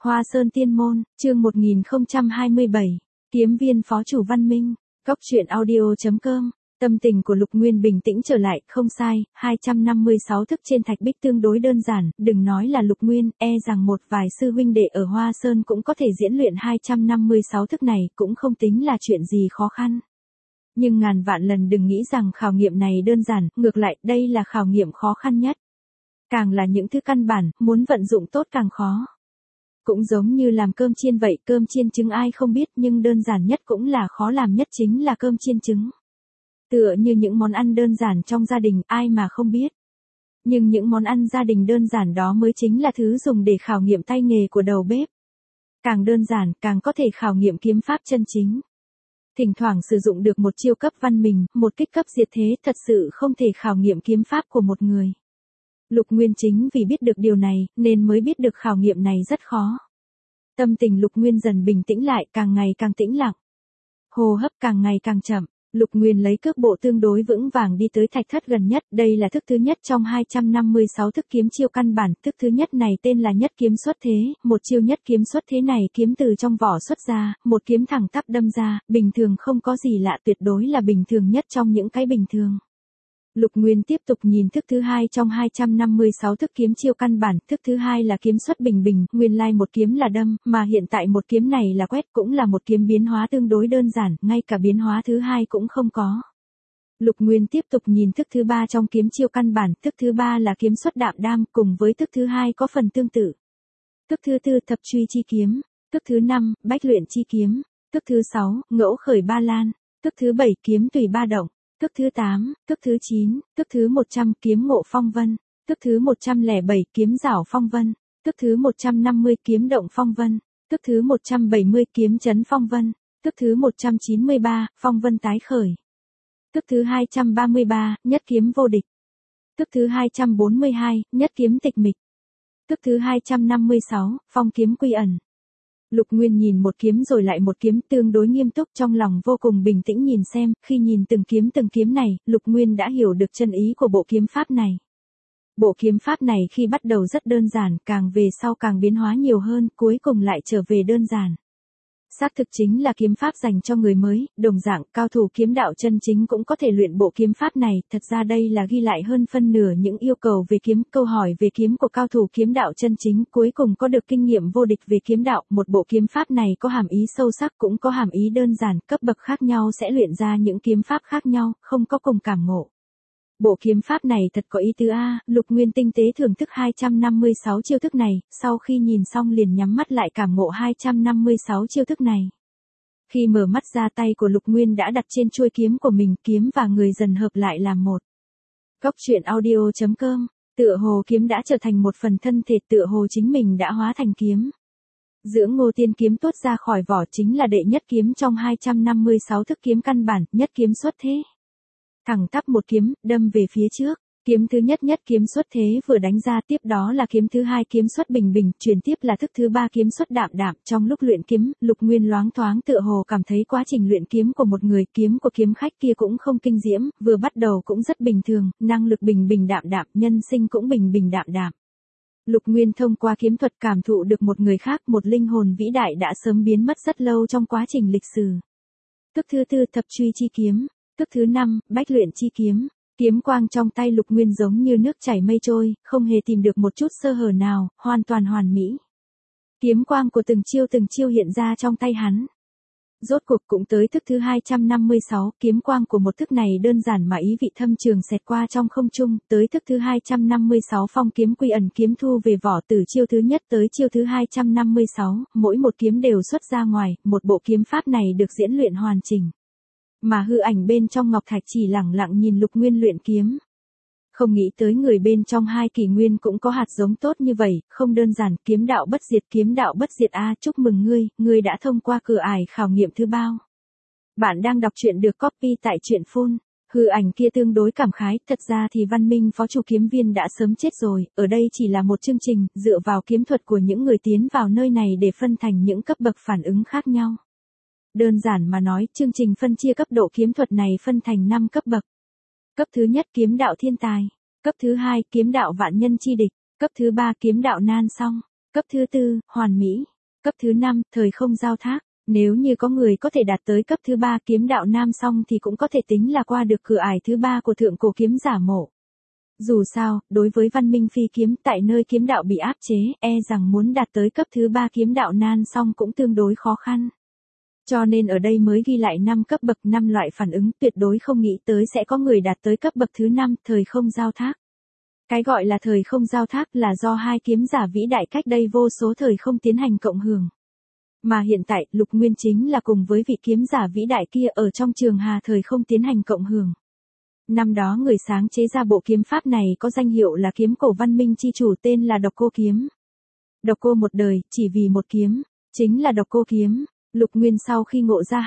Hoa Sơn Tiên Môn, chương 1027, Kiếm viên phó chủ Văn Minh, Cóc truyện audio.com. Tâm tình của Lục Nguyên bình tĩnh trở lại, không sai, 256 thức trên thạch bích tương đối đơn giản, đừng nói là Lục Nguyên, rằng một vài sư huynh đệ ở Hoa Sơn cũng có thể diễn luyện 256 thức này, cũng không tính là chuyện gì khó khăn. Nhưng ngàn vạn lần đừng nghĩ rằng khảo nghiệm này đơn giản, ngược lại, đây là khảo nghiệm khó khăn nhất. Càng là những thứ căn bản, muốn vận dụng tốt càng khó. Cũng giống như làm cơm chiên vậy, cơm chiên trứng ai không biết, nhưng đơn giản nhất cũng là khó làm nhất chính là cơm chiên trứng. Tựa như những món ăn đơn giản trong gia đình, ai mà không biết. Nhưng những món ăn gia đình đơn giản đó mới chính là thứ dùng để khảo nghiệm tay nghề của đầu bếp. Càng đơn giản, càng có thể khảo nghiệm kiếm pháp chân chính. Thỉnh thoảng sử dụng được một chiêu cấp văn mình, một kích cấp diệt thế, thật sự không thể khảo nghiệm kiếm pháp của một người. Lục Nguyên chính vì biết được điều này, nên mới biết được khảo nghiệm này rất khó. Tâm tình Lục Nguyên dần bình tĩnh lại, càng ngày càng tĩnh lặng. Hô hấp càng ngày càng chậm. Lục Nguyên lấy cước bộ tương đối vững vàng đi tới thạch thất gần nhất, đây là thức thứ nhất trong 256 thức kiếm chiêu căn bản, thức thứ nhất này tên là nhất kiếm xuất thế, một chiêu nhất kiếm xuất thế này kiếm từ trong vỏ xuất ra, một kiếm thẳng tắp đâm ra, bình thường không có gì lạ, tuyệt đối là bình thường nhất trong những cái bình thường. Lục Nguyên tiếp tục nhìn thức thứ hai trong 256 thức kiếm chiêu căn bản, thức thứ hai là kiếm xuất bình bình, nguyên lai một kiếm là đâm, mà hiện tại một kiếm này là quét, cũng là một kiếm biến hóa tương đối đơn giản, ngay cả biến hóa thứ hai cũng không có. Lục Nguyên tiếp tục nhìn thức thứ ba trong kiếm chiêu căn bản, thức thứ ba là kiếm xuất đạm đam, cùng với thức thứ hai có phần tương tự. Thức thứ tư thập truy chi kiếm, thức thứ năm bách luyện chi kiếm, thức thứ sáu ngẫu khởi ba lan, thức thứ bảy kiếm tùy ba động. Thức thứ 8, thức thứ 9, thức thứ 100 kiếm ngộ phong vân, thức thứ 107 kiếm giảo phong vân, thức thứ 150 kiếm động phong vân, thức thứ 170 kiếm chấn phong vân, thức thứ 193 phong vân tái khởi, thức thứ 233 nhất kiếm vô địch, thức thứ 242 nhất kiếm tịch mịch, thức thứ 256 phong kiếm quy ẩn. Lục Nguyên nhìn một kiếm rồi lại một kiếm, tương đối nghiêm túc, trong lòng vô cùng bình tĩnh nhìn xem, khi nhìn từng kiếm này, Lục Nguyên đã hiểu được chân ý của bộ kiếm pháp này. Bộ kiếm pháp này khi bắt đầu rất đơn giản, càng về sau càng biến hóa nhiều hơn, cuối cùng lại trở về đơn giản. Xác thực chính là kiếm pháp dành cho người mới, đồng dạng, cao thủ kiếm đạo chân chính cũng có thể luyện bộ kiếm pháp này, thật ra đây là ghi lại hơn phân nửa những yêu cầu về kiếm, câu hỏi về kiếm của cao thủ kiếm đạo chân chính, cuối cùng có được kinh nghiệm vô địch về kiếm đạo, một bộ kiếm pháp này có hàm ý sâu sắc cũng có hàm ý đơn giản, cấp bậc khác nhau sẽ luyện ra những kiếm pháp khác nhau, không có cùng cảm ngộ. Bộ kiếm pháp này thật có ý tứ a, Lục Nguyên tinh tế thưởng thức 256 chiêu thức này, sau khi nhìn xong liền nhắm mắt lại cảm ngộ 256 chiêu thức này. Khi mở mắt ra tay của Lục Nguyên đã đặt trên chuôi kiếm của mình, kiếm và người dần hợp lại làm một. Cóc truyện audio.com, tựa hồ kiếm đã trở thành một phần thân thể, tựa hồ chính mình đã hóa thành kiếm. Dưỡng Ngô Tiên kiếm tuốt ra khỏi vỏ chính là đệ nhất kiếm trong 256 thức kiếm căn bản, nhất kiếm xuất thế. Thẳng tắp một kiếm, đâm về phía trước, kiếm thứ nhất kiếm xuất thế vừa đánh ra, tiếp đó là kiếm thứ hai kiếm xuất bình bình, truyền tiếp là thức thứ ba kiếm xuất đạm đạm. Trong lúc luyện kiếm, Lục Nguyên loáng thoáng tựa hồ cảm thấy quá trình luyện kiếm của một người, kiếm của kiếm khách kia cũng không kinh diễm, vừa bắt đầu cũng rất bình thường, năng lực bình bình đạm đạm, nhân sinh cũng bình bình đạm đạm. Lục Nguyên thông qua kiếm thuật cảm thụ được một người khác, một linh hồn vĩ đại đã sớm biến mất rất lâu trong quá trình lịch sử. Thức thứ tư thập truy chi kiếm. Thức thứ 5, bách luyện chi kiếm, kiếm quang trong tay Lục Nguyên giống như nước chảy mây trôi, không hề tìm được một chút sơ hở nào, hoàn toàn hoàn mỹ. Kiếm quang của từng chiêu hiện ra trong tay hắn. Rốt cuộc cũng tới thức thứ 256, kiếm quang của một thức này đơn giản mà ý vị thâm trường xẹt qua trong không trung, tới thức thứ 256 phong kiếm quy ẩn, kiếm thu về vỏ, từ chiêu thứ nhất tới chiêu thứ 256, mỗi một kiếm đều xuất ra ngoài, một bộ kiếm pháp này được diễn luyện hoàn chỉnh. Mà hư ảnh bên trong ngọc thạch chỉ lẳng lặng nhìn Lục Nguyên luyện kiếm. Không nghĩ tới người bên trong hai kỷ nguyên cũng có hạt giống tốt như vậy, không đơn giản, kiếm đạo bất diệt a, chúc mừng ngươi đã thông qua cửa ải khảo nghiệm thứ bao. Bạn đang đọc truyện được copy tại truyện phun. Hư ảnh kia tương đối cảm khái, thật ra thì Văn Minh phó chủ kiếm viên đã sớm chết rồi, ở đây chỉ là một chương trình, dựa vào kiếm thuật của những người tiến vào nơi này để phân thành những cấp bậc phản ứng khác nhau. Đơn giản mà nói, chương trình phân chia cấp độ kiếm thuật này phân thành 5 cấp bậc. Cấp thứ nhất kiếm đạo thiên tài, cấp thứ hai kiếm đạo vạn nhân chi địch, cấp thứ ba kiếm đạo nan song, cấp thứ tư hoàn mỹ, Cấp thứ 5, thời không giao thác. Nếu như có người có thể đạt tới cấp thứ 3 kiếm đạo nam song thì cũng có thể tính là qua được cửa ải thứ 3 của thượng cổ kiếm giả mộ. Dù sao, đối với văn minh phi kiếm tại nơi kiếm đạo bị áp chế, rằng muốn đạt tới cấp thứ 3 kiếm đạo nan song cũng tương đối khó khăn. Cho nên ở đây mới ghi lại 5 cấp bậc 5 loại phản ứng, tuyệt đối không nghĩ tới sẽ có người đạt tới cấp bậc thứ 5, thời không giao thác. Cái gọi là thời không giao thác là do hai kiếm giả vĩ đại cách đây vô số thời không tiến hành cộng hưởng. Mà hiện tại, Lục Nguyên chính là cùng với vị kiếm giả vĩ đại kia ở trong trường hà thời không tiến hành cộng hưởng. Năm đó người sáng chế ra bộ kiếm pháp này có danh hiệu là kiếm cổ văn minh chi chủ, tên là Độc Cô Kiếm. Độc Cô một đời, chỉ vì một kiếm, chính là Độc Cô Kiếm. Lục Nguyên sau khi ngộ ra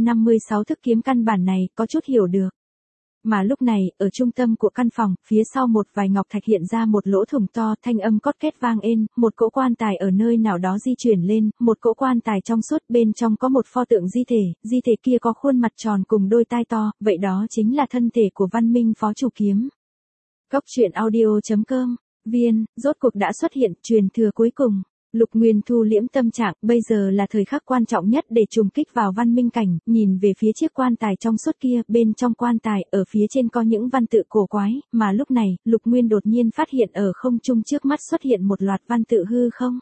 256 thức kiếm căn bản này, có chút hiểu được. Mà lúc này, ở trung tâm của căn phòng, phía sau một vài ngọc thạch hiện ra một lỗ thủng to, thanh âm cót két vang ên, một cỗ quan tài ở nơi nào đó di chuyển lên, một cỗ quan tài trong suốt, bên trong có một pho tượng di thể kia có khuôn mặt tròn cùng đôi tai to, vậy đó chính là thân thể của văn minh phó chủ kiếm. Cốc truyện audio.com, viên, rốt cuộc đã xuất hiện, truyền thừa cuối cùng. Lục Nguyên thu liễm tâm trạng, bây giờ là thời khắc quan trọng nhất để trùng kích vào văn minh cảnh, nhìn về phía chiếc quan tài trong suốt kia, bên trong quan tài, ở phía trên có những văn tự cổ quái, mà lúc này, Lục Nguyên đột nhiên phát hiện ở không trung trước mắt xuất hiện một loạt văn tự hư không.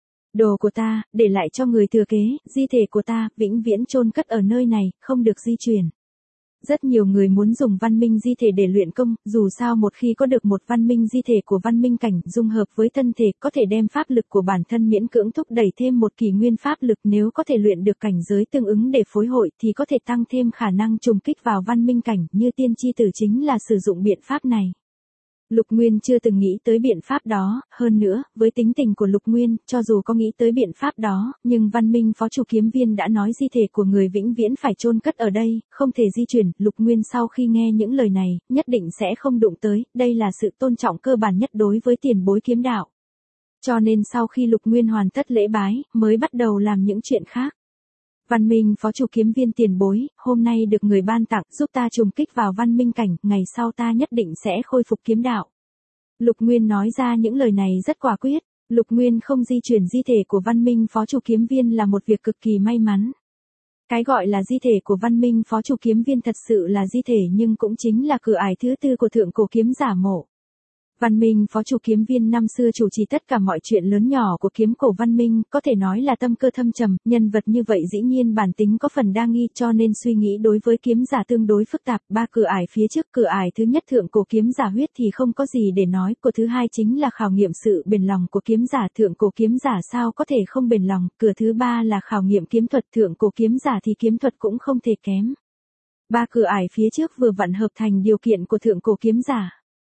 Đồ của ta, để lại cho người thừa kế, di thể của ta, vĩnh viễn chôn cất ở nơi này, không được di chuyển. Rất nhiều người muốn dùng văn minh di thể để luyện công, dù sao một khi có được một văn minh di thể của văn minh cảnh dung hợp với thân thể có thể đem pháp lực của bản thân miễn cưỡng thúc đẩy thêm một kỷ nguyên pháp lực, nếu có thể luyện được cảnh giới tương ứng để phối hội thì có thể tăng thêm khả năng trùng kích vào văn minh cảnh, như tiên tri tử chính là sử dụng biện pháp này. Lục Nguyên chưa từng nghĩ tới biện pháp đó, hơn nữa, với tính tình của Lục Nguyên, cho dù có nghĩ tới biện pháp đó, nhưng văn minh phó chủ kiếm viên đã nói di thể của người vĩnh viễn phải chôn cất ở đây, không thể di chuyển, Lục Nguyên sau khi nghe những lời này, nhất định sẽ không đụng tới, đây là sự tôn trọng cơ bản nhất đối với tiền bối kiếm đạo. Cho nên sau khi Lục Nguyên hoàn tất lễ bái, mới bắt đầu làm những chuyện khác. Văn minh phó chủ kiếm viên tiền bối, hôm nay được người ban tặng, giúp ta trùng kích vào văn minh cảnh, ngày sau ta nhất định sẽ khôi phục kiếm đạo. Lục Nguyên nói ra những lời này rất quả quyết, Lục Nguyên không di chuyển di thể của văn minh phó chủ kiếm viên là một việc cực kỳ may mắn. Cái gọi là di thể của văn minh phó chủ kiếm viên thật sự là di thể nhưng cũng chính là cửa ải thứ 4 của thượng cổ kiếm giả mộ. Văn minh phó chủ kiếm viên năm xưa chủ trì tất cả mọi chuyện lớn nhỏ của kiếm cổ văn minh, có thể nói là tâm cơ thâm trầm, nhân vật như vậy dĩ nhiên bản tính có phần đa nghi, cho nên suy nghĩ đối với kiếm giả tương đối phức tạp. 3 cửa ải phía trước, cửa ải thứ nhất thượng cổ kiếm giả huyết thì không có gì để nói, cửa thứ hai chính là khảo nghiệm sự bền lòng của kiếm giả, thượng cổ kiếm giả sao có thể không bền lòng, cửa thứ ba là khảo nghiệm kiếm thuật, thượng cổ kiếm giả thì kiếm thuật cũng không thể kém. 3 cửa ải phía trước vừa vặn hợp thành điều kiện của thượng cổ kiếm giả.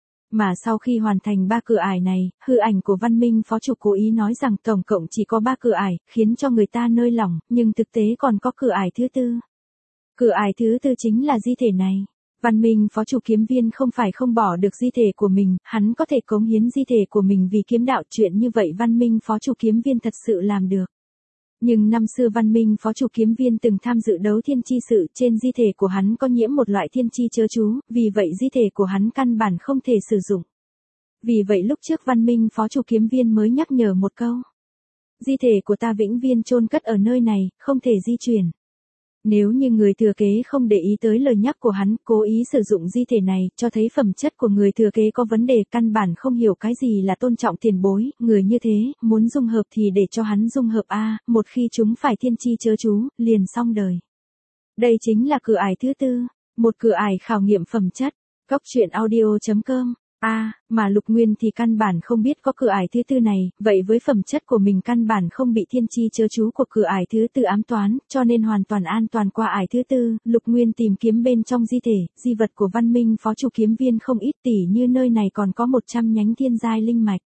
Mà sau khi hoàn thành 3 cửa ải này, hư ảnh của văn minh phó chủ cố ý nói rằng tổng cộng chỉ có 3 cửa ải, khiến cho người ta nơi lỏng, nhưng thực tế còn có cửa ải thứ 4. Cửa ải thứ 4 chính là di thể này. Văn minh phó chủ kiếm viên không phải không bỏ được di thể của mình, hắn có thể cống hiến di thể của mình vì kiếm đạo, chuyện như vậy văn minh phó chủ kiếm viên thật sự làm được. Nhưng năm xưa văn minh phó chủ kiếm viên từng tham dự đấu thiên chi sự, trên di thể của hắn có nhiễm một loại thiên chi chớ chú, vì vậy di thể của hắn căn bản không thể sử dụng. Vì vậy lúc trước văn minh phó chủ kiếm viên mới nhắc nhở một câu. Di thể của ta vĩnh viễn chôn cất ở nơi này, không thể di chuyển. Nếu như người thừa kế không để ý tới lời nhắc của hắn, cố ý sử dụng di thể này, cho thấy phẩm chất của người thừa kế có vấn đề, căn bản không hiểu cái gì là tôn trọng tiền bối, người như thế, muốn dung hợp thì để cho hắn dung hợp một khi chúng phải thiên chi chớ chú, liền xong đời. Đây chính là cửa ải thứ 4, một cửa ải khảo nghiệm phẩm chất. Cốc truyện audio.com. Mà Lục Nguyên thì căn bản không biết có cửa ải thứ 4 này, vậy với phẩm chất của mình căn bản không bị thiên chi chớ chú của cửa ải thứ 4 ám toán, cho nên hoàn toàn an toàn qua ải thứ 4. Lục Nguyên tìm kiếm bên trong di thể, di vật của văn minh phó chủ kiếm viên không ít, tỉ như nơi này còn có 100 nhánh thiên giai linh mạch.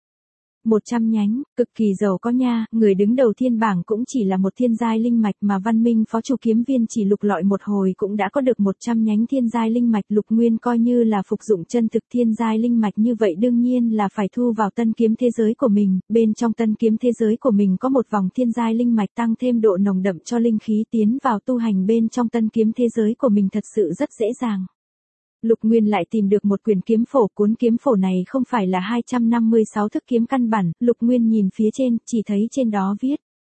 100 nhánh, cực kỳ giàu có nha, người đứng đầu thiên bảng cũng chỉ là một thiên giai linh mạch mà văn minh phó chủ kiếm viên chỉ lục lọi một hồi cũng đã có được 100 nhánh thiên giai linh mạch. Lục Nguyên coi như là phục dụng chân thực thiên giai linh mạch, như vậy đương nhiên là phải thu vào tân kiếm thế giới của mình, bên trong tân kiếm thế giới của mình có một vòng thiên giai linh mạch tăng thêm độ nồng đậm cho linh khí tiến vào tu hành bên trong tân kiếm thế giới của mình thật sự rất dễ dàng. Lục Nguyên lại tìm được một quyển kiếm phổ, cuốn kiếm phổ này không phải là 256 thức kiếm căn bản, Lục Nguyên nhìn phía trên, chỉ thấy trên đó viết.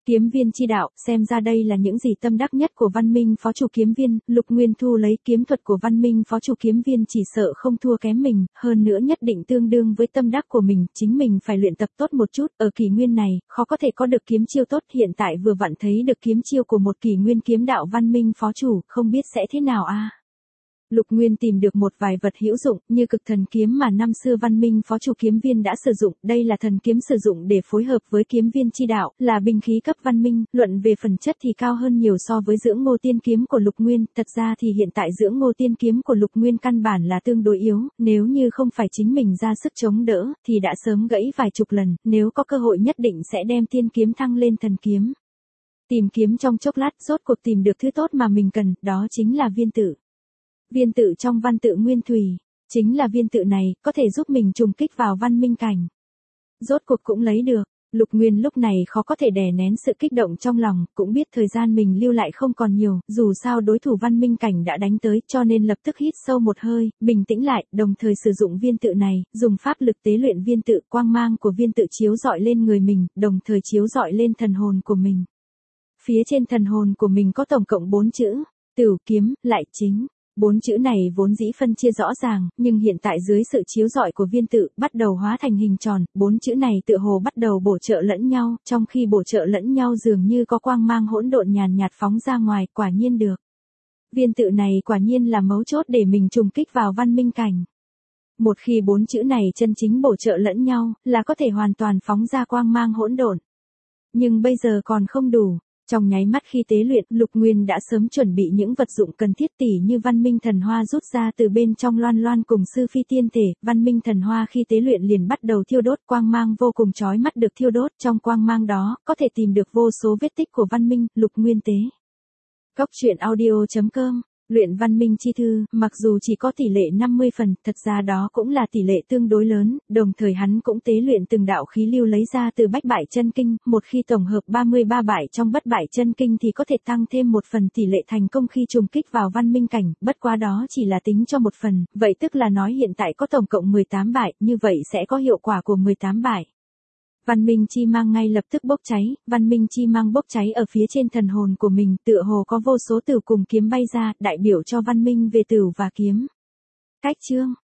Kiếm viên chi đạo, xem ra đây là những gì tâm đắc nhất của văn minh phó chủ kiếm viên, Lục Nguyên Thu lấy kiếm thuật của văn minh phó chủ kiếm viên chỉ sợ không thua kém mình, hơn nữa nhất định tương đương với tâm đắc của mình, chính mình phải luyện tập tốt một chút, ở kỷ nguyên này, khó có thể có được kiếm chiêu tốt, hiện tại vừa vặn thấy được kiếm chiêu của một kỷ nguyên kiếm đạo văn minh phó chủ, không biết sẽ thế nào a. Lục Nguyên tìm được một vài vật hữu dụng, như cực thần kiếm mà năm xưa văn minh phó chủ kiếm viên đã sử dụng, đây là thần kiếm sử dụng để phối hợp với kiếm viên chi đạo, là binh khí cấp văn minh, luận về phần chất thì cao hơn nhiều so với dưỡng ngô tiên kiếm của Lục Nguyên, thật ra thì hiện tại dưỡng ngô tiên kiếm của Lục Nguyên căn bản là tương đối yếu, nếu như không phải chính mình ra sức chống đỡ, thì đã sớm gãy vài chục lần, nếu có cơ hội nhất định sẽ đem tiên kiếm thăng lên thần kiếm. Tìm kiếm trong chốc lát, rốt cuộc tìm được thứ tốt mà mình cần, đó chính là viên tự. Viên tự trong văn tự nguyên thủy, chính là viên tự này, có thể giúp mình trùng kích vào văn minh cảnh. Rốt cuộc cũng lấy được, Lục Nguyên lúc này khó có thể đè nén sự kích động trong lòng, cũng biết thời gian mình lưu lại không còn nhiều, dù sao đối thủ văn minh cảnh đã đánh tới, cho nên lập tức hít sâu một hơi, bình tĩnh lại, đồng thời sử dụng viên tự này, dùng pháp lực tế luyện viên tự, quang mang của viên tự chiếu rọi lên người mình, đồng thời chiếu rọi lên thần hồn của mình. Phía trên thần hồn của mình có tổng cộng 4 chữ, Tửu Kiếm, lại chính. 4 chữ này vốn dĩ phân chia rõ ràng, nhưng hiện tại dưới sự chiếu rọi của viên tự, bắt đầu hóa thành hình tròn, 4 chữ này tựa hồ bắt đầu bổ trợ lẫn nhau, trong khi bổ trợ lẫn nhau dường như có quang mang hỗn độn nhàn nhạt phóng ra ngoài, quả nhiên được. Viên tự này quả nhiên là mấu chốt để mình trùng kích vào văn minh cảnh. Một khi 4 chữ này chân chính bổ trợ lẫn nhau, là có thể hoàn toàn phóng ra quang mang hỗn độn. Nhưng bây giờ còn không đủ. Trong nháy mắt khi tế luyện, Lục Nguyên đã sớm chuẩn bị những vật dụng cần thiết tỉ như văn minh thần hoa rút ra từ bên trong loan loan cùng sư phi tiên thể, văn minh thần hoa khi tế luyện liền bắt đầu thiêu đốt, quang mang vô cùng chói mắt được thiêu đốt, trong quang mang đó, có thể tìm được vô số vết tích của văn minh, Lục Nguyên tế. Góc truyện audio.com Luyện văn minh chi thư, mặc dù chỉ có tỷ lệ 50 phần, thật ra đó cũng là tỷ lệ tương đối lớn, đồng thời hắn cũng tế luyện từng đạo khí lưu lấy ra từ bách bại chân kinh, một khi tổng hợp 33 bại trong bất bại chân kinh thì có thể tăng thêm một phần tỷ lệ thành công khi trùng kích vào văn minh cảnh, bất quá đó chỉ là tính cho một phần, vậy tức là nói hiện tại có tổng cộng 18 bại, như vậy sẽ có hiệu quả của 18 bại. Văn minh chi mang ngay lập tức bốc cháy, văn minh chi mang bốc cháy ở phía trên thần hồn của mình, tựa hồ có vô số tửu cùng kiếm bay ra, đại biểu cho văn minh về tửu và kiếm. Cách chương